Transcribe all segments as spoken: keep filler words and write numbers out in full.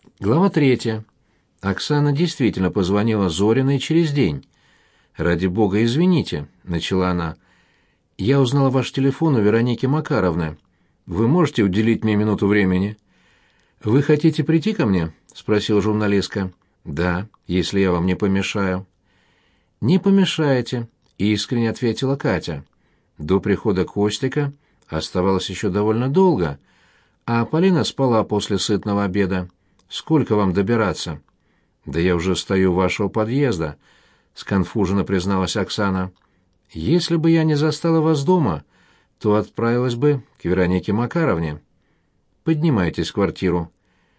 Глава третья. Оксана действительно позвонила Зориной через день. «Ради бога, извините», — начала она. «Я узнала ваш телефон у Вероники Макаровны. Вы можете уделить мне минуту времени?» «Вы хотите прийти ко мне?» — спросила журналистка. «Да, если я вам не помешаю». «Не помешаете», — искренне ответила Катя. До прихода Костика оставалось еще довольно долго, а Полина спала после сытного обеда. «Сколько вам добираться?» «Да я уже стою у вашего подъезда», — сконфуженно призналась Оксана. «Если бы я не застала вас дома, то отправилась бы к Веронике Макаровне. Поднимайтесь в квартиру».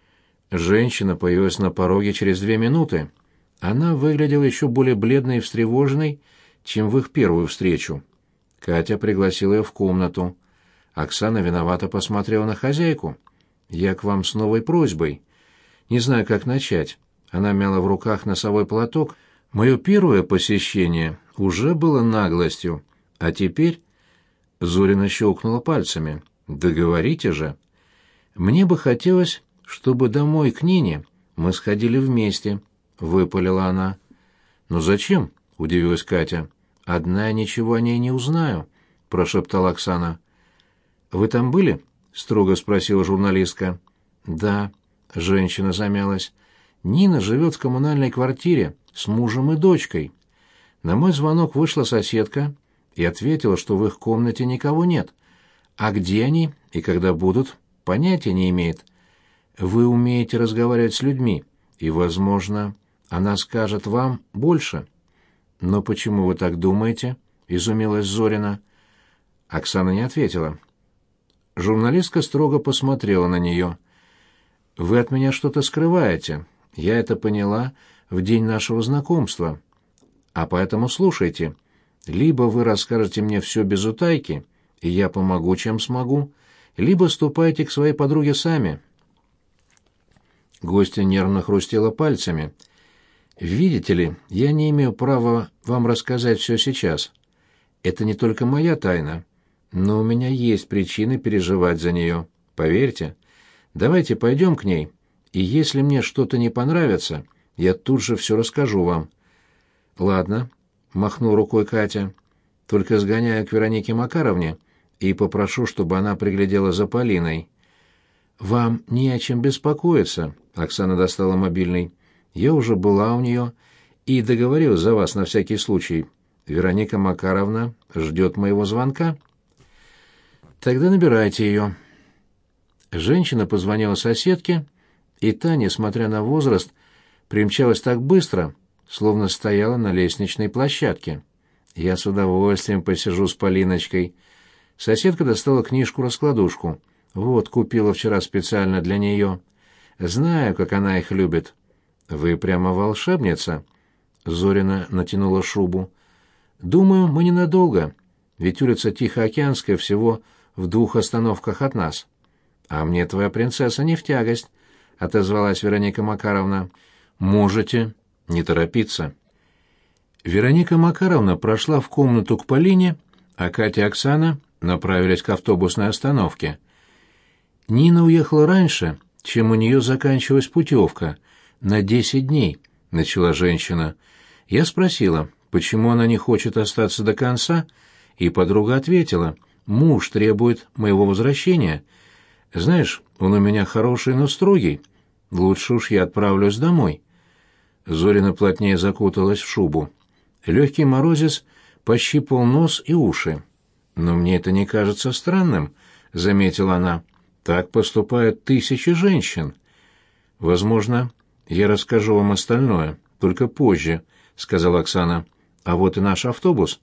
Женщина появилась на пороге через две минуты. Она выглядела еще более бледной и встревоженной, чем в их первую встречу. Катя пригласила ее в комнату. Оксана виновато посмотрела на хозяйку. «Я к вам с новой просьбой. Не знаю, как начать». Она мяла в руках носовой платок. «Мое первое посещение уже было наглостью, а теперь...» Зорина щелкнула пальцами. «Да говорите же!» «Мне бы хотелось, чтобы домой к Нине мы сходили вместе», — выпалила она. «Но зачем?» — удивилась Катя. «Одна я ничего о ней не узнаю», — прошептала Оксана. «Вы там были?» — строго спросила журналистка. «Да», — женщина замялась. «Нина живет в коммунальной квартире с мужем и дочкой. На мой звонок вышла соседка и ответила, что в их комнате никого нет. А где они и когда будут, понятия не имеет. Вы умеете разговаривать с людьми, и, возможно, она скажет вам больше». «Но почему вы так думаете?» — изумилась Зорина. Оксана не ответила. Журналистка строго посмотрела на нее. «Вы от меня что-то скрываете. Я это поняла в день нашего знакомства. А поэтому слушайте. Либо вы расскажете мне все без утайки, и я помогу, чем смогу, либо ступайте к своей подруге сами». Гостья нервно хрустела пальцами. «Видите ли, я не имею права вам рассказать все сейчас. Это не только моя тайна, но у меня есть причины переживать за нее. Поверьте. Давайте пойдем к ней, и если мне что-то не понравится, я тут же все расскажу вам». «Ладно», — махнул рукой Катя. «Только сгоняю к Веронике Макаровне и попрошу, чтобы она приглядела за Полиной». «Вам не о чем беспокоиться», — Оксана достала мобильный. «Я уже была у нее и договорилась за вас на всякий случай. Вероника Макаровна ждет моего звонка». «Тогда набирайте ее». Женщина позвонила соседке, и та, несмотря на возраст, примчалась так быстро, словно стояла на лестничной площадке. «Я с удовольствием посижу с Полиночкой». Соседка достала книжку-раскладушку. «Вот, купила вчера специально для нее. Знаю, как она их любит». «Вы прямо волшебница». Зорина натянула шубу. «Думаю, мы ненадолго, ведь улица Тихоокеанская всего в двух остановках от нас». «А мне твоя принцесса не в тягость», — отозвалась Вероника Макаровна. «Можете не торопиться». Вероника Макаровна прошла в комнату к Полине, а Катя и Оксана направились к автобусной остановке. «Нина уехала раньше, чем у нее заканчивалась путевка, на десять дней», — начала женщина. Я спросила, почему она не хочет остаться до конца, и подруга ответила: «Муж требует моего возвращения. Знаешь, он у меня хороший, но строгий. Лучше уж я отправлюсь домой». Зорина плотнее закуталась в шубу. Легкий морозец пощипал нос и уши. «Но мне это не кажется странным», — заметила она. «Так поступают тысячи женщин». «Возможно, я расскажу вам остальное, только позже», — сказала Оксана. «А вот и наш автобус».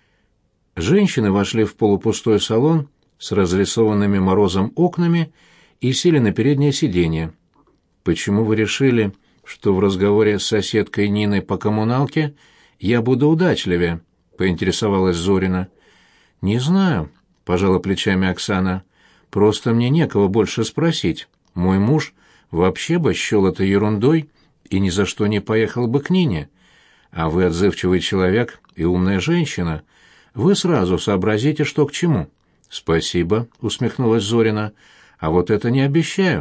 Женщины вошли в полупустой салон с разрисованными морозом окнами и сели на переднее сиденье. «Почему вы решили, что в разговоре с соседкой Ниной по коммуналке я буду удачливее?» — поинтересовалась Зорина. «Не знаю», — пожала плечами Оксана. «Просто мне некого больше спросить. Мой муж вообще бы счел это ерундой и ни за что не поехал бы к Нине. А вы отзывчивый человек и умная женщина. Вы сразу сообразите, что к чему». «Спасибо», — усмехнулась Зорина. «А вот это не обещаю.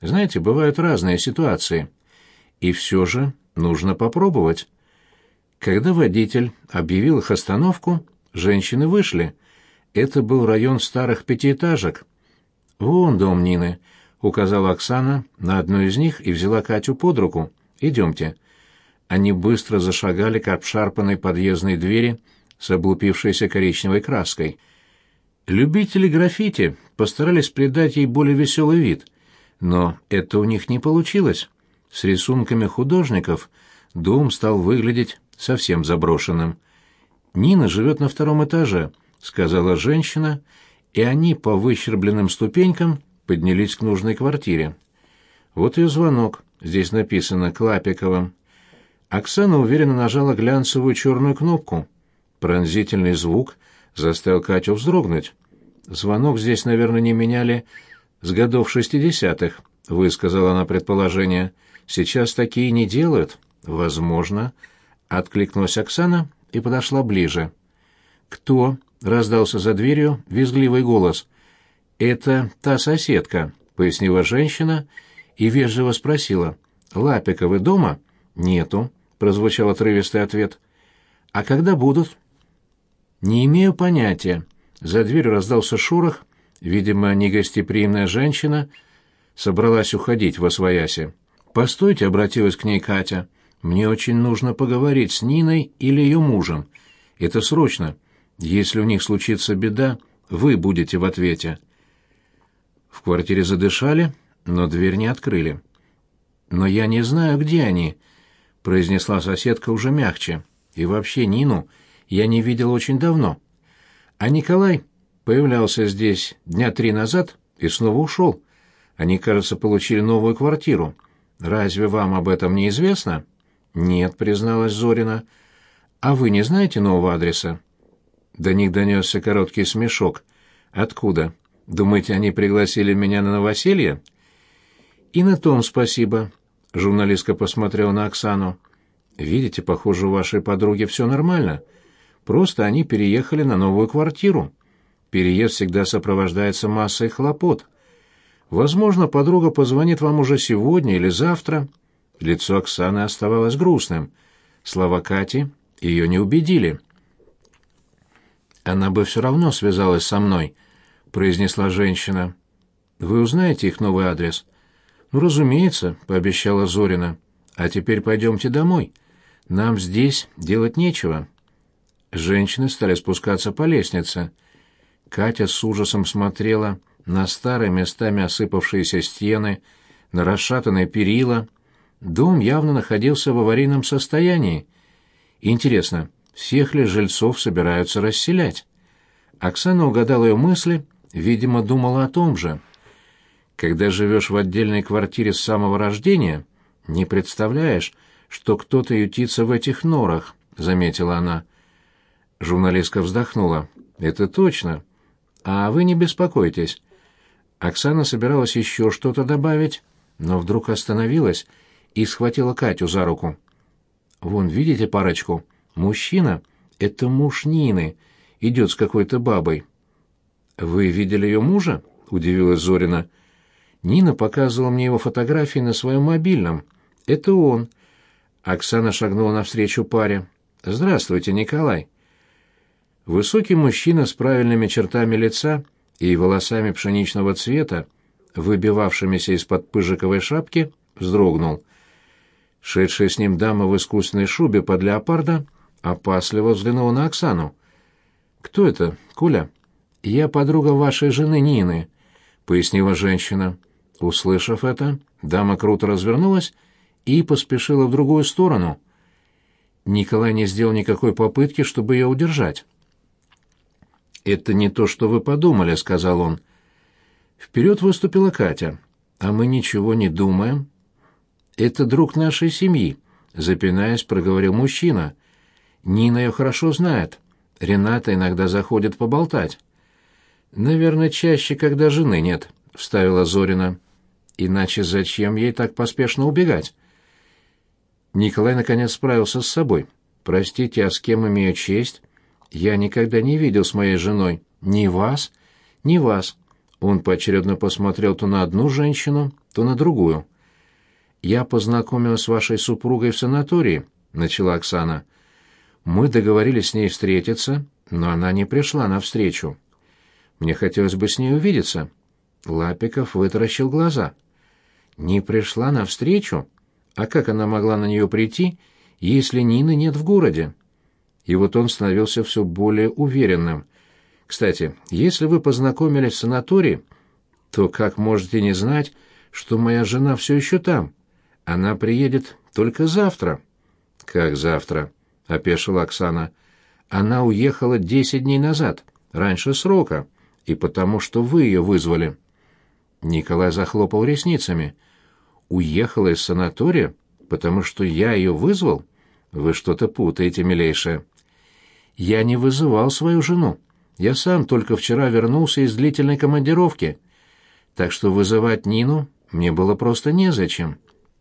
Знаете, бывают разные ситуации. И все же нужно попробовать. Когда водитель объявил их остановку, женщины вышли. Это был район старых пятиэтажек. «Вон дом Нины», — указала Оксана на одну из них и взяла Катю под руку. «Идемте». Они быстро зашагали к обшарпанной подъездной двери с облупившейся коричневой краской. Любители граффити постарались придать ей более веселый вид, но это у них не получилось. С рисунками художников дом стал выглядеть совсем заброшенным. «Нина живет на втором этаже», — сказала женщина, и они по выщербленным ступенькам поднялись к нужной квартире. Вот ее звонок, здесь написано Клапиковым. Оксана уверенно нажала глянцевую черную кнопку. Пронзительный звук заставил Катю вздрогнуть. «Звонок здесь, наверное, не меняли с годов шестидесятых», — высказала она предположение. «Сейчас такие не делают». «Возможно», — откликнулась Оксана и подошла ближе. «Кто?» — раздался за дверью визгливый голос. «Это та соседка», — пояснила женщина и вежливо спросила. «Лапика, вы дома?» «Нету», — прозвучал отрывистый ответ. «А когда будут?» «Не имею понятия». За дверью раздался шорох. Видимо, негостеприимная женщина собралась уходить восвояси. «Постойте», — обратилась к ней Катя. «Мне очень нужно поговорить с Ниной или ее мужем. Это срочно. Если у них случится беда, вы будете в ответе». В квартире задышали, но дверь не открыли. «Но я не знаю, где они», — произнесла соседка уже мягче. «И вообще Нину я не видела очень давно. А Николай появлялся здесь дня три назад и снова ушел. Они, кажется, получили новую квартиру. Разве вам об этом не известно?» «Нет», — призналась Зорина. «А вы не знаете нового адреса?» До них донесся короткий смешок. «Откуда? Думаете, они пригласили меня на новоселье?» «И на том спасибо», — журналистка посмотрела на Оксану. «Видите, похоже, у вашей подруги все нормально. Просто они переехали на новую квартиру. Переезд всегда сопровождается массой хлопот. Возможно, подруга позвонит вам уже сегодня или завтра». Лицо Оксаны оставалось грустным. Слова Кати ее не убедили. «Она бы все равно связалась со мной», — произнесла женщина. «Вы узнаете их новый адрес?» «Ну, разумеется», — пообещала Зорина. «А теперь пойдемте домой. Нам здесь делать нечего». Женщины стали спускаться по лестнице. Катя с ужасом смотрела на старые местами осыпавшиеся стены, на расшатанные перила. Дом явно находился в аварийном состоянии. Интересно, всех ли жильцов собираются расселять? Оксана угадала ее мысли, видимо, думала о том же. Когда живешь в отдельной квартире с самого рождения, не представляешь, что кто-то ютится в этих норах, — заметила она. Журналистка вздохнула. «Это точно. А вы не беспокойтесь». Оксана собиралась еще что-то добавить, но вдруг остановилась и схватила Катю за руку. «Вон, видите парочку? Мужчина — это муж Нины, идет с какой-то бабой». «Вы видели ее мужа?» — удивилась Зорина. «Нина показывала мне его фотографии на своем мобильном. Это он». Оксана шагнула навстречу паре. «Здравствуйте, Николай». Высокий мужчина с правильными чертами лица и волосами пшеничного цвета, выбивавшимися из-под пыжиковой шапки, вздрогнул. Шедшая с ним дама в искусственной шубе под леопарда опасливо взглянула на Оксану. «Кто это, Коля?» «Я подруга вашей жены Нины», — пояснила женщина. Услышав это, дама круто развернулась и поспешила в другую сторону. Николай не сделал никакой попытки, чтобы ее удержать. «Это не то, что вы подумали», — сказал он. Вперед выступила Катя. «А мы ничего не думаем». «Это друг нашей семьи», — запинаясь, проговорил мужчина. «Нина ее хорошо знает. Рената иногда заходит поболтать». «Наверное, чаще, когда жены нет», — вставила Зорина. «Иначе зачем ей так поспешно убегать?» Николай наконец справился с собой. «Простите, а с кем имею честь?» «Я никогда не видел с моей женой ни вас, ни вас». Он поочередно посмотрел то на одну женщину, то на другую. «Я познакомилась с вашей супругой в санатории», — начала Оксана. «Мы договорились с ней встретиться, но она не пришла навстречу. Мне хотелось бы с ней увидеться». Лапиков вытаращил глаза. «Не пришла навстречу? А как она могла на нее прийти, если Нины нет в городе?» И вот он становился все более уверенным. «Кстати, если вы познакомились в санатории, то как можете не знать, что моя жена все еще там? Она приедет только завтра». «Как завтра?» — опешила Оксана. «Она уехала десять дней назад, раньше срока, и потому что вы ее вызвали». Николай захлопал ресницами. «Уехала из санатория, потому что я ее вызвал? Вы что-то путаете, милейшая». «Я не вызывал свою жену. Я сам только вчера вернулся из длительной командировки. Так что вызывать Нину мне было просто незачем.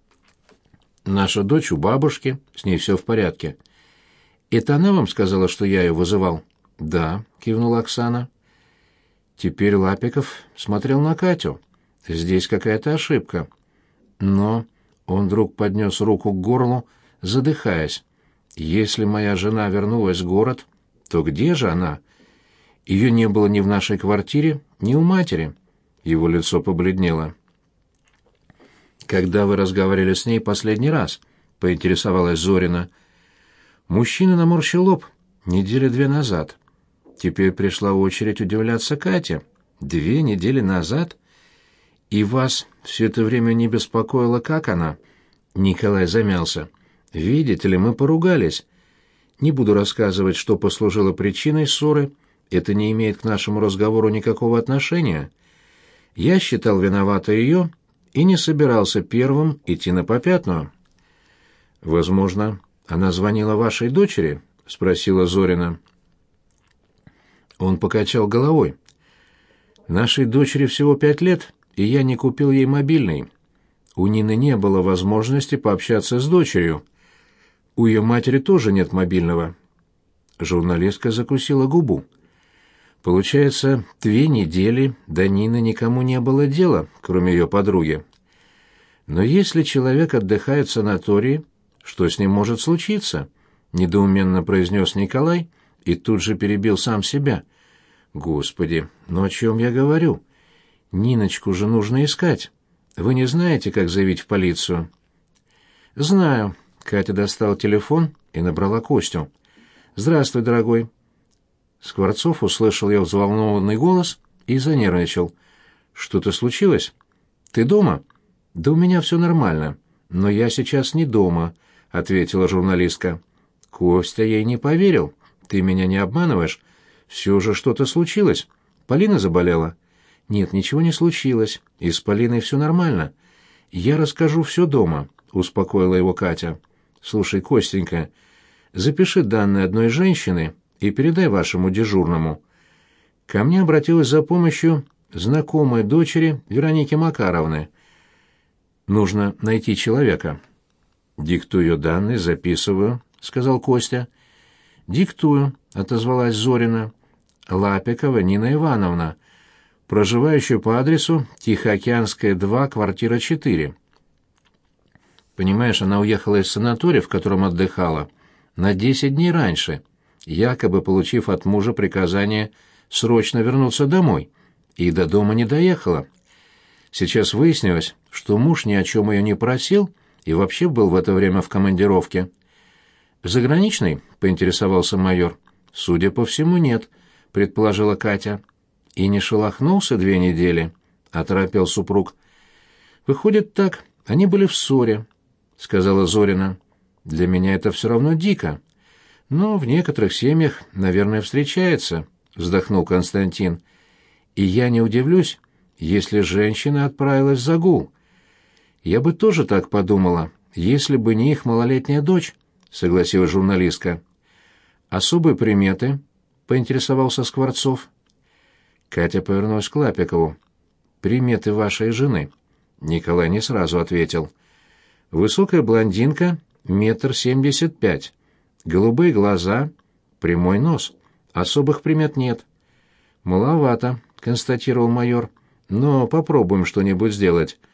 Наша дочь у бабушки, с ней все в порядке». «Это она вам сказала, что я ее вызывал?» «Да», — кивнула Оксана. Теперь Лапиков смотрел на Катю. Здесь какая-то ошибка. Но он вдруг поднес руку к горлу, задыхаясь. «Если моя жена вернулась в город, то где же она? Ее не было ни в нашей квартире, ни у матери». Его лицо побледнело. «Когда вы разговаривали с ней последний раз?» — поинтересовалась Зорина. Мужчина наморщил лоб. «Недели две назад». Теперь пришла очередь удивляться Кате. «Две недели назад? И вас все это время не беспокоило, как она?» Николай замялся. «Видите ли, мы поругались. Не буду рассказывать, что послужило причиной ссоры. Это не имеет к нашему разговору никакого отношения. Я считал виноватой ее и не собирался первым идти на попятную». «Возможно, она звонила вашей дочери?» — спросила Зорина. Он покачал головой. «Нашей дочери всего пять лет, и я не купил ей мобильный. У Нины не было возможности пообщаться с дочерью. У ее матери тоже нет мобильного». Журналистка закусила губу. Получается, две недели до Нины никому не было дела, кроме ее подруги. Но если человек отдыхает в санатории, что с ним может случиться? Недоуменно произнес Николай и тут же перебил сам себя. Господи, ну о чем я говорю? Ниночку же нужно искать. Вы не знаете, как заявить в полицию? Знаю. Катя достала телефон и набрала Костю. Здравствуй, дорогой. Скворцов услышал ее взволнованный голос и занервничал. Что-то случилось? Ты дома? Да у меня все нормально, но я сейчас не дома, ответила журналистка. Костя ей не поверил. Ты меня не обманываешь? Все же что-то случилось. Полина заболела? Нет, ничего не случилось. И с Полиной все нормально. Я расскажу все дома, успокоила его Катя. Слушай, Костенька, запиши данные одной женщины и передай вашему дежурному. Ко мне обратилась за помощью знакомая дочери Вероники Макаровны. Нужно найти человека. Диктую ее данные, записываю, сказал Костя. Диктую, отозвалась Зорина. Лапикова Нина Ивановна, проживающая по адресу Тихоокеанская, два, квартира четыре. Понимаешь, она уехала из санатория, в котором отдыхала, на десять дней раньше, якобы получив от мужа приказание срочно вернуться домой, и до дома не доехала. Сейчас выяснилось, что муж ни о чем ее не просил и вообще был в это время в командировке. «Заграничный?» — поинтересовался майор. «Судя по всему, нет», — предположила Катя. «И не шелохнулся две недели», — оторопел супруг. «Выходит так, они были в ссоре», — сказала Зорина. «Для меня это все равно дико. Но в некоторых семьях, наверное, встречается», — вздохнул Константин. «И я не удивлюсь, если женщина отправилась в загул. Я бы тоже так подумала, если бы не их малолетняя дочь», — согласилась журналистка. «Особые приметы?» — поинтересовался Скворцов. Катя повернулась к Лапикову. «Приметы вашей жены?» Николай не сразу ответил. «Высокая блондинка, метр семьдесят пять. Голубые глаза, прямой нос. Особых примет нет». «Маловато», — констатировал майор. «Но попробуем что-нибудь сделать.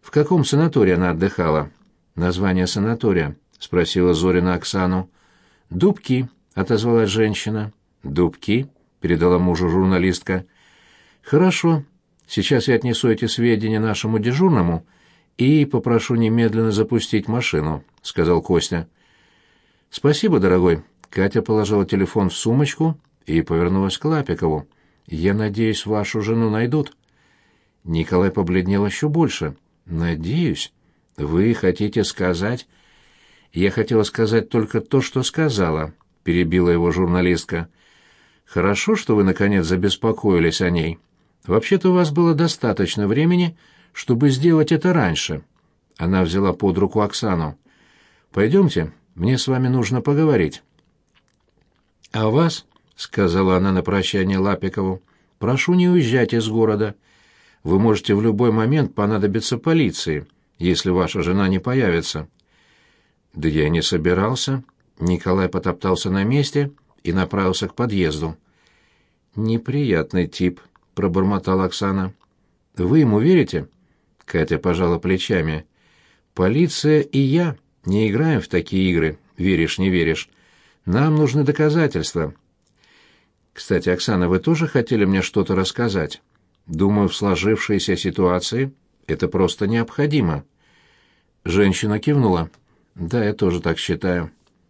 В каком санатории она отдыхала? Название санатория, спросила Зорина Оксану. Дубки, отозвалась женщина. Дубки, передала мужу журналистка. Хорошо. Сейчас я отнесу эти сведения нашему дежурному и попрошу немедленно запустить машину, сказал Костя. Спасибо, дорогой. Катя положила телефон в сумочку и повернулась к Лапикову. Я надеюсь, вашу жену найдут. Николай побледнел еще больше. Надеюсь. Вы хотите сказать? Я хотела сказать только то, что сказала, перебила его журналистка. Хорошо, что вы наконец забеспокоились о ней. Вообще-то у вас было достаточно времени, чтобы сделать это раньше. Она взяла под руку Оксану. Пойдемте, мне с вами нужно поговорить. А вас, сказала она на прощание Лапикову, прошу, не уезжать из города. Вы можете в любой момент понадобиться полиции, если ваша жена не появится. Да я не собирался. Николай потоптался на месте и направился к подъезду. Неприятный тип, пробормотала Оксана. Вы ему верите? Катя пожала плечами. Полиция и я не играем в такие игры, веришь, не веришь. Нам нужны доказательства. Кстати, Оксана, вы тоже хотели мне что-то рассказать? Думаю, в сложившейся ситуации это просто необходимо. Женщина кивнула. Да, я тоже так считаю.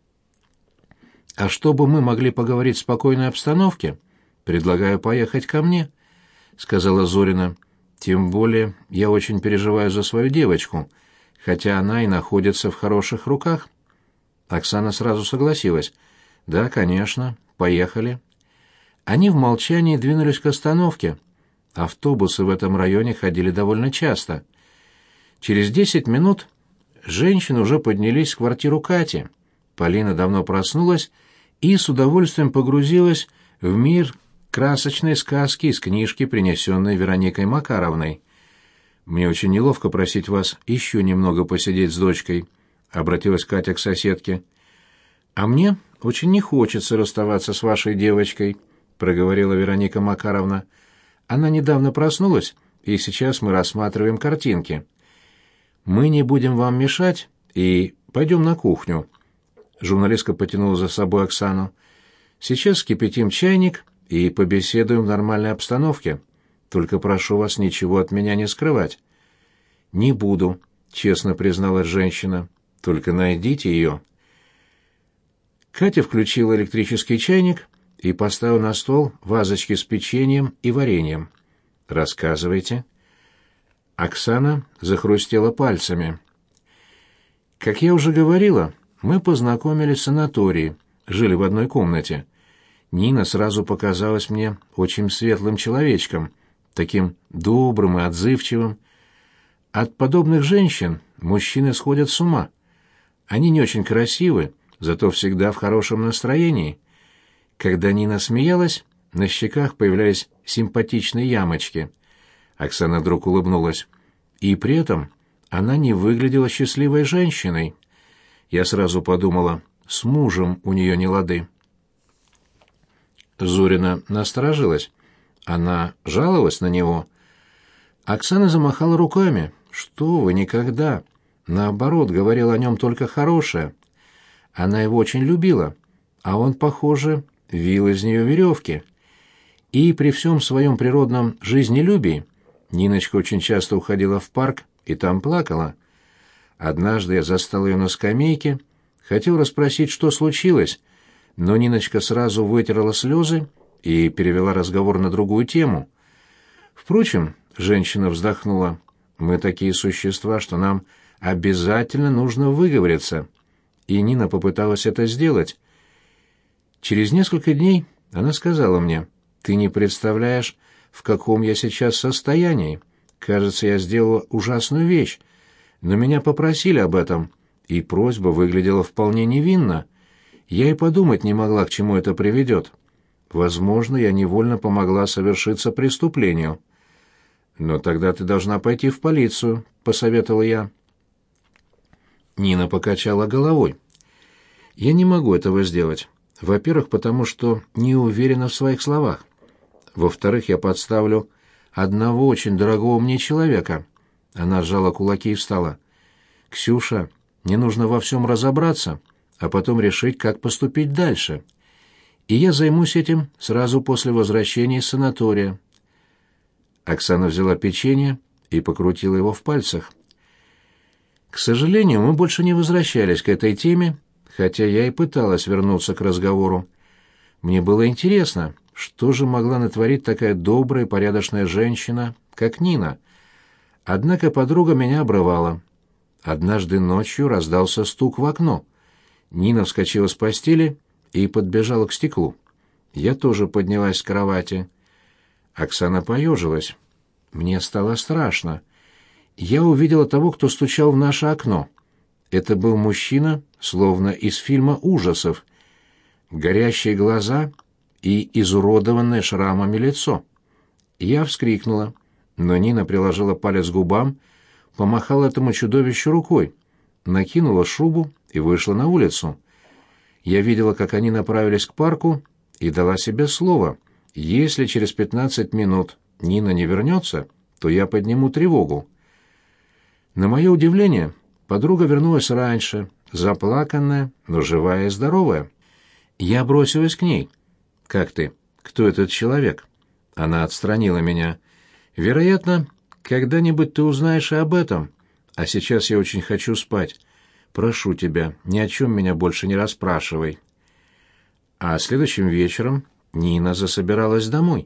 А чтобы мы могли поговорить в спокойной обстановке, предлагаю поехать ко мне, сказала Зорина. Тем более я очень переживаю за свою девочку, хотя она и находится в хороших руках. Оксана сразу согласилась. Да, конечно, поехали. Они в молчании двинулись к остановке. Автобусы в этом районе ходили довольно часто. Через десять минут женщины уже поднялись в квартиру Кати. Полина давно проснулась и с удовольствием погрузилась в мир красочной сказки из книжки, принесенной Вероникой Макаровной. «Мне очень неловко просить вас еще немного посидеть с дочкой», — обратилась Катя к соседке. «А мне очень не хочется расставаться с вашей девочкой», — проговорила Вероника Макаровна. «Она недавно проснулась, и сейчас мы рассматриваем картинки. Мы не будем вам мешать и пойдем на кухню». Журналистка потянула за собой Оксану. «Сейчас вскипятим чайник и побеседуем в нормальной обстановке. Только прошу вас ничего от меня не скрывать». «Не буду», — честно призналась женщина. «Только найдите ее». Катя включила электрический чайник и поставила на стол вазочки с печеньем и вареньем. «Рассказывайте». Оксана захрустела пальцами. «Как я уже говорила, мы познакомились в санатории, жили в одной комнате. Нина сразу показалась мне очень светлым человечком, таким добрым и отзывчивым. От подобных женщин мужчины сходят с ума. Они не очень красивы, зато всегда в хорошем настроении. Когда Нина смеялась, на щеках появлялись симпатичные ямочки. Оксана вдруг улыбнулась. И при этом она не выглядела счастливой женщиной. Я сразу подумала, с мужем у нее не лады. Зорина насторожилась. Она жаловалась на него. Оксана замахала руками. «Что вы, никогда!» Наоборот, говорила о нем только хорошее. Она его очень любила, а он, похоже, вил из нее веревки. И при всем своем природном жизнелюбии Ниночка очень часто уходила в парк и там плакала. Однажды я застал ее на скамейке, хотел расспросить, что случилось, но Ниночка сразу вытерла слезы и перевела разговор на другую тему. Впрочем, женщина вздохнула, мы такие существа, что нам обязательно нужно выговориться. И Нина попыталась это сделать. Через несколько дней она сказала мне, ты не представляешь, в каком я сейчас состоянии. Кажется, я сделала ужасную вещь, но меня попросили об этом, и просьба выглядела вполне невинно. Я и подумать не могла, к чему это приведет. Возможно, я невольно помогла совершиться преступлению. «Но тогда ты должна пойти в полицию», — посоветовал я. Нина покачала головой. «Я не могу этого сделать. Во-первых, потому что не уверена в своих словах. Во-вторых, я подставлю одного очень дорогого мне человека. Она сжала кулаки и встала. «Ксюша, мне нужно во всем разобраться, а потом решить, как поступить дальше. И я займусь этим сразу после возвращения из санатория». Оксана взяла печенье и покрутила его в пальцах. К сожалению, мы больше не возвращались к этой теме, хотя я и пыталась вернуться к разговору. Мне было интересно, что же могла натворить такая добрая и порядочная женщина, как Нина. Однако подруга меня обрывала. Однажды ночью раздался стук в окно. Нина вскочила с постели и подбежала к стеклу. Я тоже поднялась с кровати. Оксана поежилась. Мне стало страшно. Я увидела того, кто стучал в наше окно. Это был мужчина, словно из фильма ужасов. Горящие глаза и изуродованное шрамами лицо. Я вскрикнула, но Нина приложила палец к губам, помахала этому чудовищу рукой, накинула шубу и вышла на улицу. Я видела, как они направились к парку, и дала себе слово: если через пятнадцать минут Нина не вернется, то я подниму тревогу. На мое удивление, подруга вернулась раньше, заплаканная, но живая и здоровая. Я бросилась к ней. «Как ты? Кто этот человек?» Она отстранила меня. «Вероятно, когда-нибудь ты узнаешь и об этом. А сейчас я очень хочу спать. Прошу тебя, ни о чем меня больше не расспрашивай». А следующим вечером Нина засобиралась домой.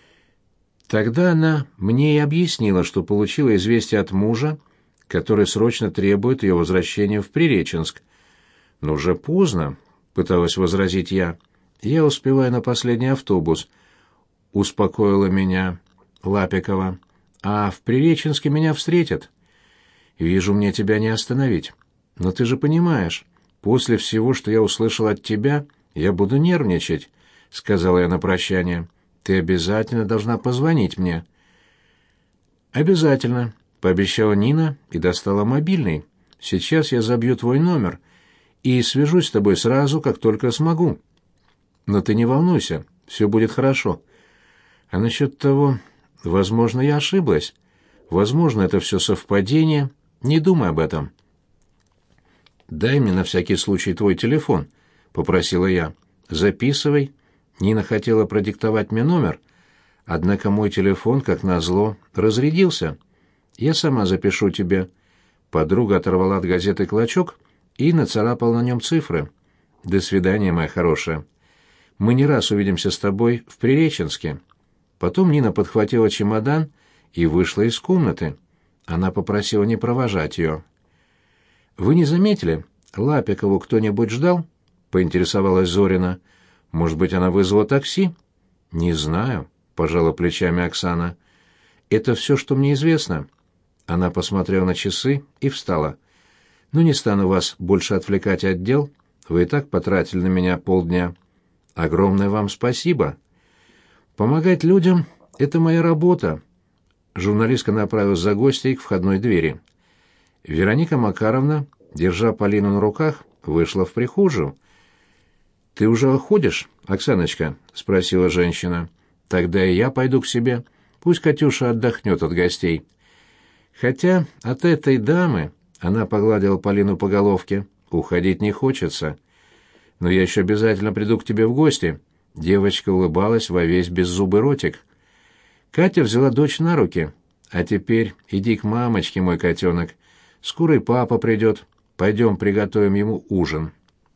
Тогда она мне и объяснила, что получила известие от мужа, который срочно требует ее возвращения в Приреченск. «Но уже поздно», — пыталась возразить я. «Я успеваю на последний автобус», — успокоила меня Лапикова. «А в Приреченске меня встретят. Вижу, мне тебя не остановить. Но ты же понимаешь, после всего, что я услышал от тебя, я буду нервничать», — сказала я на прощание. «Ты обязательно должна позвонить мне». «Обязательно», — пообещала Нина и достала мобильный. «Сейчас я забью твой номер и свяжусь с тобой сразу, как только смогу. Но ты не волнуйся, все будет хорошо. А насчет того, возможно, я ошиблась. Возможно, это все совпадение. Не думай об этом». «Дай мне на всякий случай твой телефон», — попросила я. «Записывай». Нина хотела продиктовать мне номер, однако мой телефон, как назло, разрядился. «Я сама запишу тебе». Подруга оторвала от газеты клочок и нацарапала на нем цифры. «До свидания, моя хорошая. Мы не раз увидимся с тобой в Приреченске». Потом Нина подхватила чемодан и вышла из комнаты. Она попросила не провожать ее. «Вы не заметили, Лапикову кто-нибудь ждал?» — поинтересовалась Зорина. «Может быть, она вызвала такси?» «Не знаю», — пожала плечами Оксана. «Это все, что мне известно». Она посмотрела на часы и встала. «Ну, не стану вас больше отвлекать от дел. Вы и так потратили на меня полдня. Огромное вам спасибо. Помогать людям — это моя работа». Журналистка направилась за гостей к входной двери. Вероника Макаровна, держа Полину на руках, вышла в прихожую. «Ты уже уходишь, Оксаночка?» — спросила женщина. «Тогда и я пойду к себе. Пусть Катюша отдохнет от гостей». «Хотя от этой дамы...» — она погладила Полину по головке. «Уходить не хочется. Но я еще обязательно приду к тебе в гости». Девочка улыбалась во весь беззубый ротик. Катя взяла дочь на руки. «А теперь иди к мамочке, мой котенок. Скоро и папа придет. Пойдем приготовим ему ужин».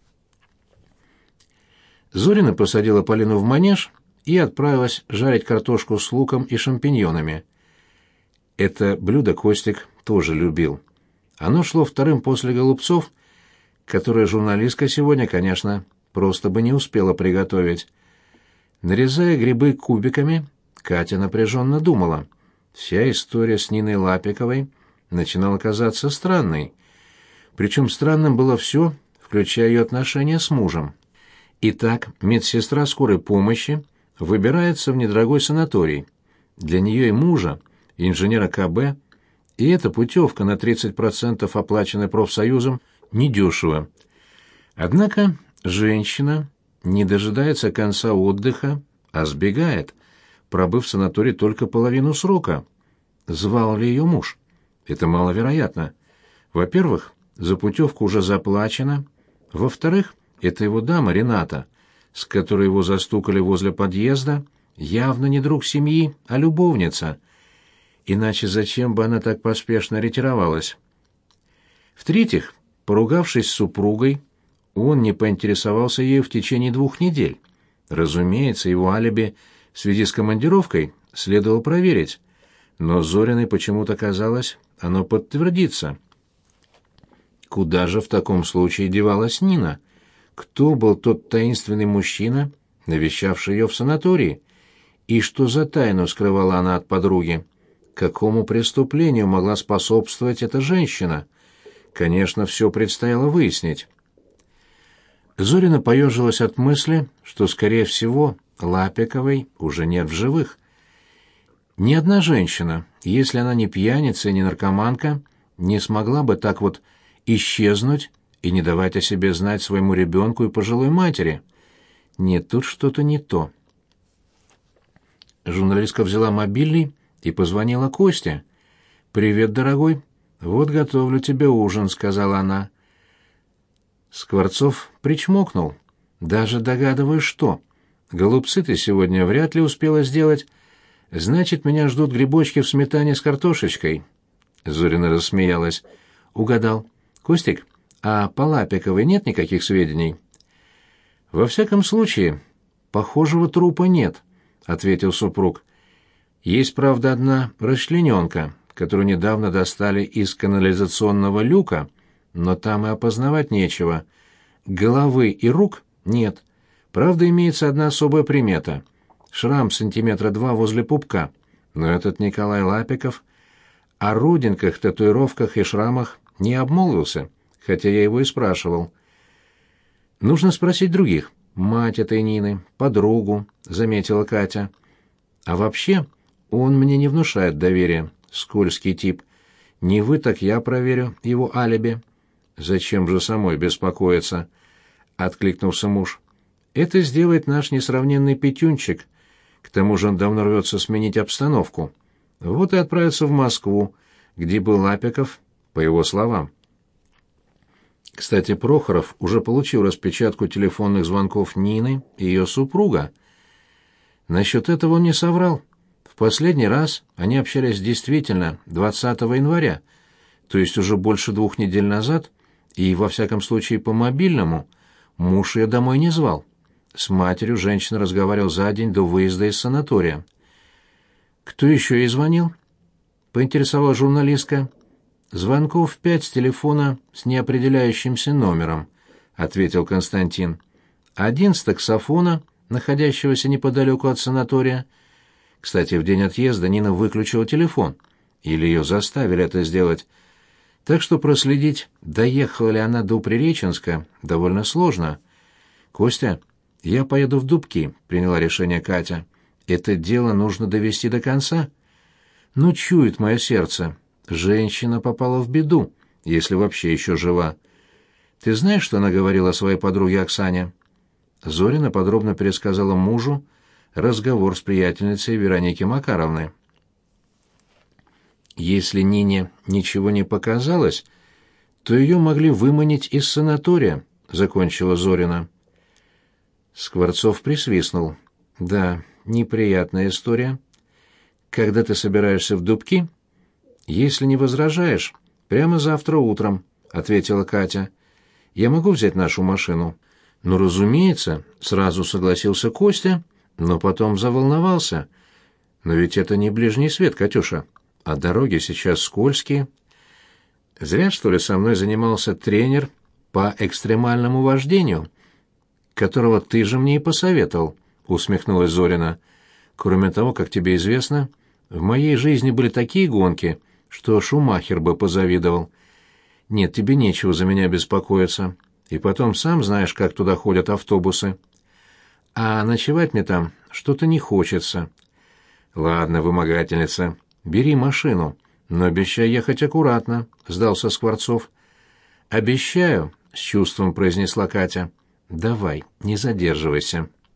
Зорина посадила Полину в манеж и отправилась жарить картошку с луком и шампиньонами. Это блюдо Костик тоже любил. Оно шло вторым после голубцов, которые журналистка сегодня, конечно, просто бы не успела приготовить. Нарезая грибы кубиками, Катя напряженно думала. Вся история с Ниной Лапиковой начинала казаться странной. Причем странным было все, включая ее отношения с мужем. Итак, медсестра скорой помощи выбирается в недорогой санаторий. Для нее и мужа, инженера ка бэ, и эта путевка на тридцать процентов, оплаченная профсоюзом, недешево. Однако женщина не дожидается конца отдыха, а сбегает, пробыв в санатории только половину срока. Звал ли ее муж? Это маловероятно. Во-первых, за путевку уже заплачено. Во-вторых, это его дама Рената, с которой его застукали возле подъезда, явно не друг семьи, а любовница. Иначе зачем бы она так поспешно ретировалась? В-третьих, поругавшись с супругой, он не поинтересовался ею в течение двух недель. Разумеется, его алиби в связи с командировкой следовало проверить, но Зориной почему-то казалось, оно подтвердится. Куда же в таком случае девалась Нина? Кто был тот таинственный мужчина, навещавший ее в санатории? И что за тайну скрывала она от подруги? Какому преступлению могла способствовать эта женщина? Конечно, все предстояло выяснить. Зорина поежилась от мысли, что, скорее всего, Лапиковой уже нет в живых. Ни одна женщина, если она не пьяница и не наркоманка, не смогла бы так вот исчезнуть и не давать о себе знать своему ребенку и пожилой матери. Нет, тут что-то не то. Журналистка взяла мобильный и позвонила Косте. «Привет, дорогой. Вот готовлю тебе ужин», — сказала она. Скворцов причмокнул. «Даже догадываюсь, что. Голубцы ты сегодня вряд ли успела сделать. Значит, меня ждут грибочки в сметане с картошечкой». Зорина рассмеялась. «Угадал. Костик, а по Лапиковой нет никаких сведений?» «Во всяком случае, похожего трупа нет», — ответил супруг. «Есть, правда, одна расчлененка, которую недавно достали из канализационного люка, но там и опознавать нечего. Головы и рук нет. Правда, имеется одна особая примета. Шрам сантиметра два возле пупка. Но этот Николай Лапиков о родинках, татуировках и шрамах не обмолвился, хотя я его и спрашивал. Нужно спросить других. Мать этой Нины, подругу», — заметила Катя. «А вообще, он мне не внушает доверия. Скользкий тип. Не вы, так я проверю его алиби». «Зачем же самой беспокоиться?» — откликнулся муж. «Это сделает наш несравненный Петюнчик. К тому же он давно рвется сменить обстановку. Вот и отправится в Москву, где был Лапиков, по его словам». Кстати, Прохоров уже получил распечатку телефонных звонков Нины и ее супруга. Насчет этого он не соврал. В последний раз они общались действительно двадцатого января, то есть уже больше двух недель назад, и, во всяком случае, по мобильному муж ее домой не звал. С матерью женщина разговаривала за день до выезда из санатория. «Кто еще ей звонил?» — поинтересовалась журналистка. «Звонков пять с телефона с неопределяющимся номером», — ответил Константин. «Один с таксофона, находящегося неподалеку от санатория. Кстати, в день отъезда Нина выключила телефон. Или ее заставили это сделать. Так что проследить, доехала ли она до Приреченска, довольно сложно. «Костя, я поеду в Дубки», — приняла решение Катя. «Это дело нужно довести до конца. Ну, чует мое сердце. Женщина попала в беду, если вообще еще жива. Ты знаешь, что она говорила о своей подруге Оксане?» Зорина подробно пересказала мужу разговор с приятельницей Вероники Макаровны. Если Нине ничего не показалось, то ее могли выманить из санатория, — закончила Зорина. Скворцов присвистнул. «Да, неприятная история. Когда ты собираешься в Дубки?» «Если не возражаешь, прямо завтра утром», — ответила Катя. «Я могу взять нашу машину?» «Ну, разумеется», — сразу согласился Костя, но потом заволновался. «Но ведь это не ближний свет, Катюша. А дороги сейчас скользкие. Зря, что ли, со мной занимался тренер по экстремальному вождению, которого ты же мне и посоветовал», — усмехнулась Зорина. «Кроме того, как тебе известно, в моей жизни были такие гонки, что Шумахер бы позавидовал. Нет, тебе нечего за меня беспокоиться. И потом сам знаешь, как туда ходят автобусы. А ночевать мне там что-то не хочется». «Ладно, вымогательница, бери машину, но обещай ехать аккуратно», — сдался Скворцов. «Обещаю», — с чувством произнесла Катя. «Давай, не задерживайся».